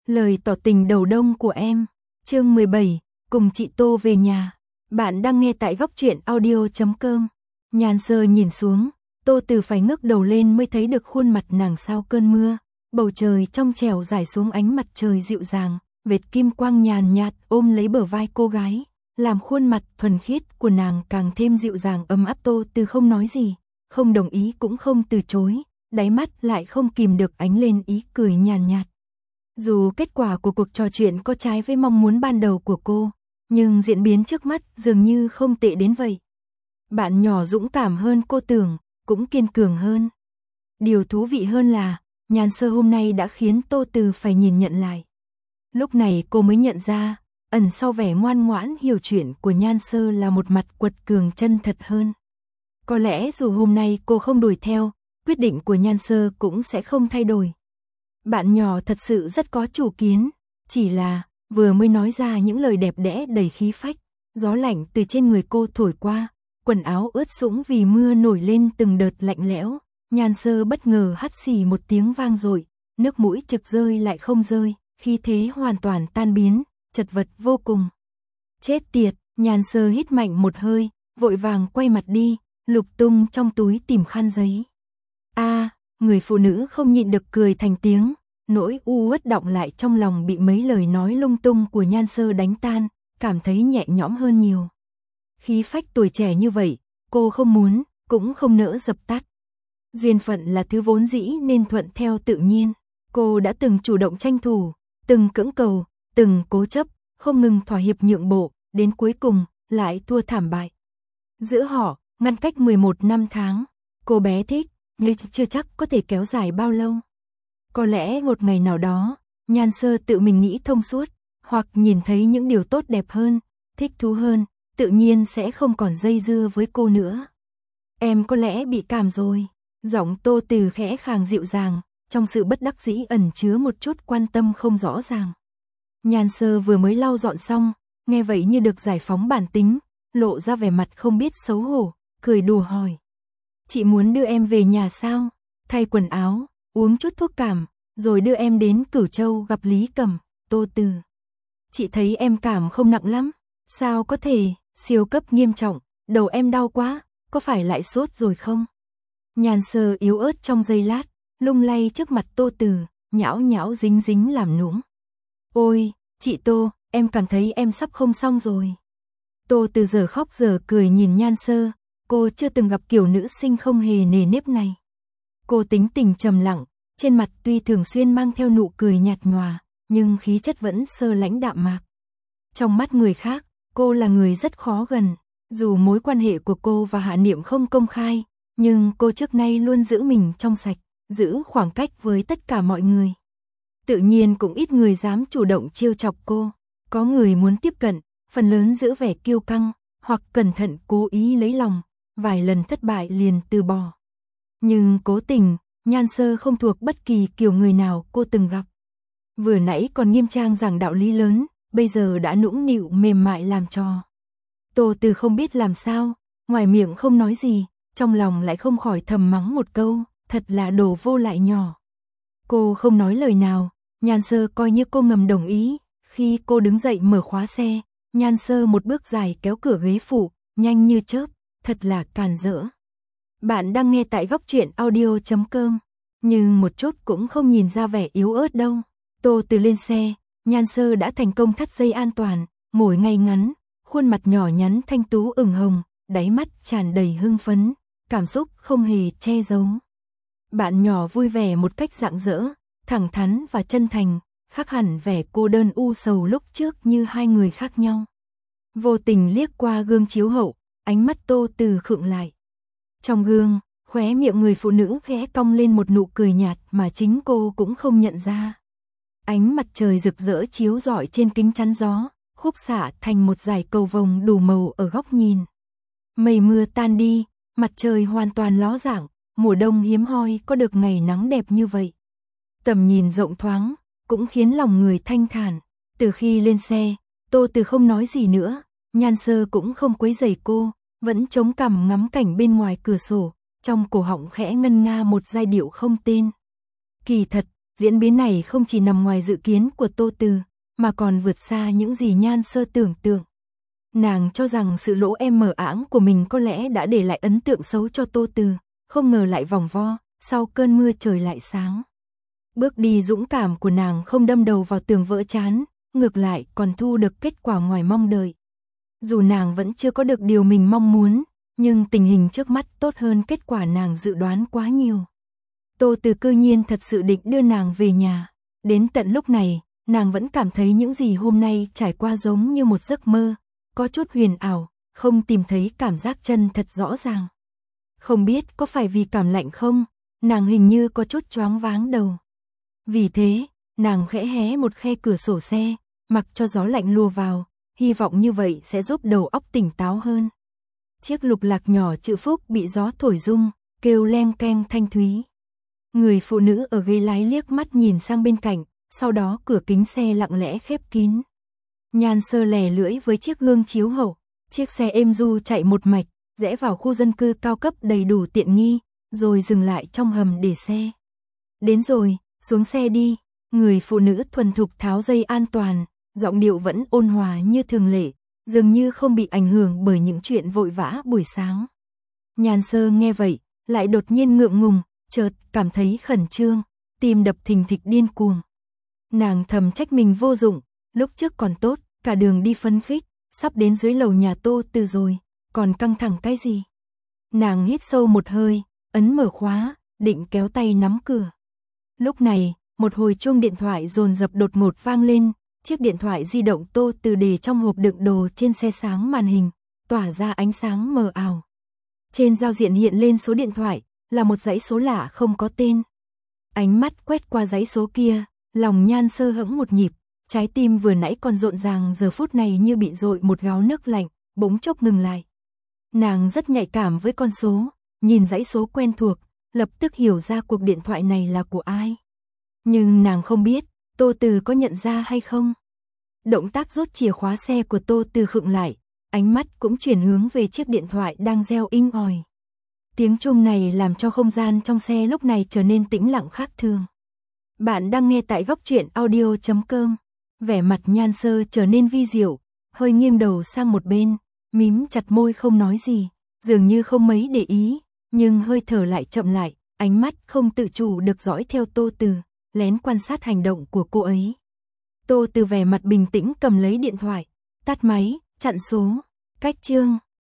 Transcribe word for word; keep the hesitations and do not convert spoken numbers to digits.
Lời tỏ tình đầu đông của em. Chương mười bảy, cùng chị Tô về nhà. Bạn đang nghe tại góc truyện audio chấm com. Nhan Sơ nhìn xuống, Tô Từ phải ngước đầu lên mới thấy được khuôn mặt nàng sau cơn mưa. Bầu trời trong trẻo rải xuống ánh mặt trời dịu dàng, vệt kim quang nhàn nhạt ôm lấy bờ vai cô gái, làm khuôn mặt thuần khiết của nàng càng thêm dịu dàng ấm áp. Tô Từ không nói gì, không đồng ý cũng không từ chối, đáy mắt lại không kìm được ánh lên ý cười nhàn nhạt. Dù kết quả của cuộc trò chuyện có trái với mong muốn ban đầu của cô, nhưng diễn biến trước mắt dường như không tệ đến vậy. Bạn nhỏ dũng cảm hơn cô tưởng, cũng kiên cường hơn. Điều thú vị hơn là, Nhan Sơ hôm nay đã khiến Tô Từ phải nhìn nhận lại. Lúc này cô mới nhận ra, ẩn sau vẻ ngoan ngoãn hiểu chuyện của Nhan Sơ là một mặt quật cường chân thật hơn. Có lẽ dù hôm nay cô không đuổi theo, quyết định của Nhan Sơ cũng sẽ không thay đổi. Bạn nhỏ thật sự rất có chủ kiến, chỉ là vừa mới nói ra những lời đẹp đẽ đầy khí phách, gió lạnh từ trên người cô thổi qua, quần áo ướt sũng vì mưa nổi lên từng đợt lạnh lẽo. Nhan Sơ bất ngờ hắt xì một tiếng vang dội, nước mũi trực rơi lại không rơi, khí thế hoàn toàn tan biến, chật vật vô cùng. Chết tiệt, Nhan Sơ hít mạnh một hơi, vội vàng quay mặt đi, lục tung trong túi tìm khăn giấy. A, người phụ nữ không nhịn được cười thành tiếng, nỗi u uất đọng lại trong lòng bị mấy lời nói lung tung của Nhan Sơ đánh tan, cảm thấy nhẹ nhõm hơn nhiều. Khí phách tuổi trẻ như vậy, cô không muốn, cũng không nỡ dập tắt. Duyên phận là thứ vốn dĩ nên thuận theo tự nhiên, cô đã từng chủ động tranh thủ, từng cưỡng cầu, từng cố chấp, không ngừng thỏa hiệp nhượng bộ, đến cuối cùng lại thua thảm bại. Giữa họ, ngăn cách mười một năm tháng, cô bé thích, nhưng chưa chắc có thể kéo dài bao lâu. Có lẽ một ngày nào đó, Nhan Sơ tự mình nghĩ thông suốt, hoặc nhìn thấy những điều tốt đẹp hơn, thích thú hơn, tự nhiên sẽ không còn dây dưa với cô nữa. Em có lẽ bị cảm rồi. Giọng Tô Từ khẽ khàng dịu dàng, trong sự bất đắc dĩ ẩn chứa một chút quan tâm không rõ ràng. Nhan Sơ vừa mới lau dọn xong, nghe vậy như được giải phóng bản tính, lộ ra vẻ mặt không biết xấu hổ, cười đùa hỏi. Chị muốn đưa em về nhà sao? Thay quần áo, uống chút thuốc cảm, rồi đưa em đến Cửu Châu gặp Lý Cầm. Tô Từ. Chị thấy em cảm không nặng lắm. Sao có thể, siêu cấp nghiêm trọng, đầu em đau quá, có phải lại sốt rồi không? Nhan Sơ yếu ớt trong giây lát, lung lay trước mặt Tô Từ, nhão nhão dính dính làm nũng. Ôi, chị Tô, em cảm thấy em sắp không xong rồi. Tô Từ giờ khóc giờ cười nhìn Nhan Sơ, cô chưa từng gặp kiểu nữ sinh không hề nề nếp này. Cô tính tình trầm lặng, trên mặt tuy thường xuyên mang theo nụ cười nhạt nhòa, nhưng khí chất vẫn sơ lãnh đạm mạc. Trong mắt người khác, cô là người rất khó gần, dù mối quan hệ của cô và Hạ Niệm không công khai, nhưng cô trước nay luôn giữ mình trong sạch, giữ khoảng cách với tất cả mọi người. Tự nhiên cũng ít người dám chủ động trêu chọc cô, có người muốn tiếp cận, phần lớn giữ vẻ kiêu căng, hoặc cẩn thận cố ý lấy lòng, vài lần thất bại liền từ bỏ. Nhưng cố tình, Nhan Sơ không thuộc bất kỳ kiểu người nào cô từng gặp. Vừa nãy còn nghiêm trang giảng đạo lý lớn, bây giờ đã nũng nịu mềm mại làm trò. Tô Từ không biết làm sao, ngoài miệng không nói gì, trong lòng lại không khỏi thầm mắng một câu, thật là đồ vô lại nhỏ. Cô không nói lời nào, Nhan Sơ coi như cô ngầm đồng ý, khi cô đứng dậy mở khóa xe, Nhan Sơ một bước dài kéo cửa ghế phụ, nhanh như chớp, thật là càn rỡ. Bạn đang nghe tại góc truyện audio chấm com, nhưng một chút cũng không nhìn ra vẻ yếu ớt đâu. Tô Từ lên xe, Nhan Sơ đã thành công thắt dây an toàn, ngồi ngay ngắn, khuôn mặt nhỏ nhắn thanh tú ửng hồng, đáy mắt tràn đầy hưng phấn, cảm xúc không hề che giấu. Bạn nhỏ vui vẻ một cách rạng rỡ, thẳng thắn và chân thành, khác hẳn vẻ cô đơn u sầu lúc trước như hai người khác nhau. Vô tình liếc qua gương chiếu hậu, ánh mắt Tô Từ khựng lại. Trong gương, khóe miệng người phụ nữ khẽ cong lên một nụ cười nhạt mà chính cô cũng không nhận ra. Ánh mặt trời rực rỡ chiếu rọi trên kính chắn gió, khúc xạ thành một dải cầu vồng đủ màu ở góc nhìn. Mây mưa tan đi, mặt trời hoàn toàn ló dạng, mùa đông hiếm hoi có được ngày nắng đẹp như vậy. Tầm nhìn rộng thoáng, cũng khiến lòng người thanh thản. Từ khi lên xe, Tô Từ không nói gì nữa, Nhan Sơ cũng không quấy rầy cô, vẫn chống cằm ngắm cảnh bên ngoài cửa sổ, trong cổ họng khẽ ngân nga một giai điệu không tên. Kỳ thật, Diễn biến này không chỉ nằm ngoài dự kiến của Tô Từ, mà còn vượt xa những gì Nhan Sơ tưởng tượng. Nàng cho rằng sự lỗ em mờ ảng của mình có lẽ đã để lại ấn tượng xấu cho Tô Từ, không ngờ lại vòng vo, sau cơn mưa trời lại sáng. Bước đi dũng cảm của nàng không đâm đầu vào tường vỡ chán, ngược lại còn thu được kết quả ngoài mong đợi. Dù nàng vẫn chưa có được điều mình mong muốn, nhưng tình hình trước mắt tốt hơn kết quả nàng dự đoán quá nhiều. Tô Từ cư nhiên thật sự định đưa nàng về nhà. Đến tận lúc này, nàng vẫn cảm thấy những gì hôm nay trải qua giống như một giấc mơ, có chút huyền ảo, không tìm thấy cảm giác chân thật rõ ràng. Không biết có phải vì cảm lạnh không, nàng hình như có chút choáng váng đầu. Vì thế, nàng khẽ hé một khe cửa sổ xe, mặc cho gió lạnh lùa vào, hy vọng như vậy sẽ giúp đầu óc tỉnh táo hơn. Chiếc lục lạc nhỏ chữ Phúc bị gió thổi rung, kêu leng keng thanh thúy. Người phụ nữ ở ghế lái liếc mắt nhìn sang bên cạnh, sau đó cửa kính xe lặng lẽ khép kín. Nhan Sơ lè lưỡi với chiếc gương chiếu hậu, chiếc xe êm du chạy một mạch, rẽ vào khu dân cư cao cấp đầy đủ tiện nghi, rồi dừng lại trong hầm để xe. Đến rồi, xuống xe đi, người phụ nữ thuần thục tháo dây an toàn, giọng điệu vẫn ôn hòa như thường lệ, dường như không bị ảnh hưởng bởi những chuyện vội vã buổi sáng. Nhan Sơ nghe vậy, lại đột nhiên ngượng ngùng, chợt cảm thấy khẩn trương, tim đập thình thịch điên cuồng. Nàng thầm trách mình vô dụng, lúc trước còn tốt, cả đường đi phấn khích, sắp đến dưới lầu nhà Tô Từ rồi, còn căng thẳng cái gì? Nàng hít sâu một hơi, ấn mở khóa, định kéo tay nắm cửa. Lúc này, một hồi chuông điện thoại dồn dập đột ngột vang lên, chiếc điện thoại di động Tô Từ để trong hộp đựng đồ trên xe sáng màn hình, tỏa ra ánh sáng mờ ảo. Trên giao diện hiện lên số điện thoại, là một dãy số lạ không có tên. Ánh mắt quét qua dãy số kia, lòng Nhan Sơ hững một nhịp, trái tim vừa nãy còn rộn ràng giờ phút này như bị dội một gáo nước lạnh, bỗng chốc ngừng lại. Nàng rất nhạy cảm với con số, nhìn dãy số quen thuộc, lập tức hiểu ra cuộc điện thoại này là của ai. Nhưng nàng không biết, Tô Từ có nhận ra hay không. Động tác rút chìa khóa xe của Tô Từ khựng lại, ánh mắt cũng chuyển hướng về chiếc điện thoại đang reo inh ỏi. Tiếng chuông này làm cho không gian trong xe lúc này trở nên tĩnh lặng khác thường. Bạn đang nghe tại góc truyện audio chấm com. Vẻ mặt Nhan Sơ trở nên vi diệu, hơi nghiêng đầu sang một bên, mím chặt môi không nói gì, dường như không mấy để ý, nhưng hơi thở lại chậm lại, ánh mắt không tự chủ được dõi theo Tô Từ, lén quan sát hành động của cô ấy. Tô Từ vẻ mặt bình tĩnh cầm lấy điện thoại, tắt máy, chặn số, cách chương.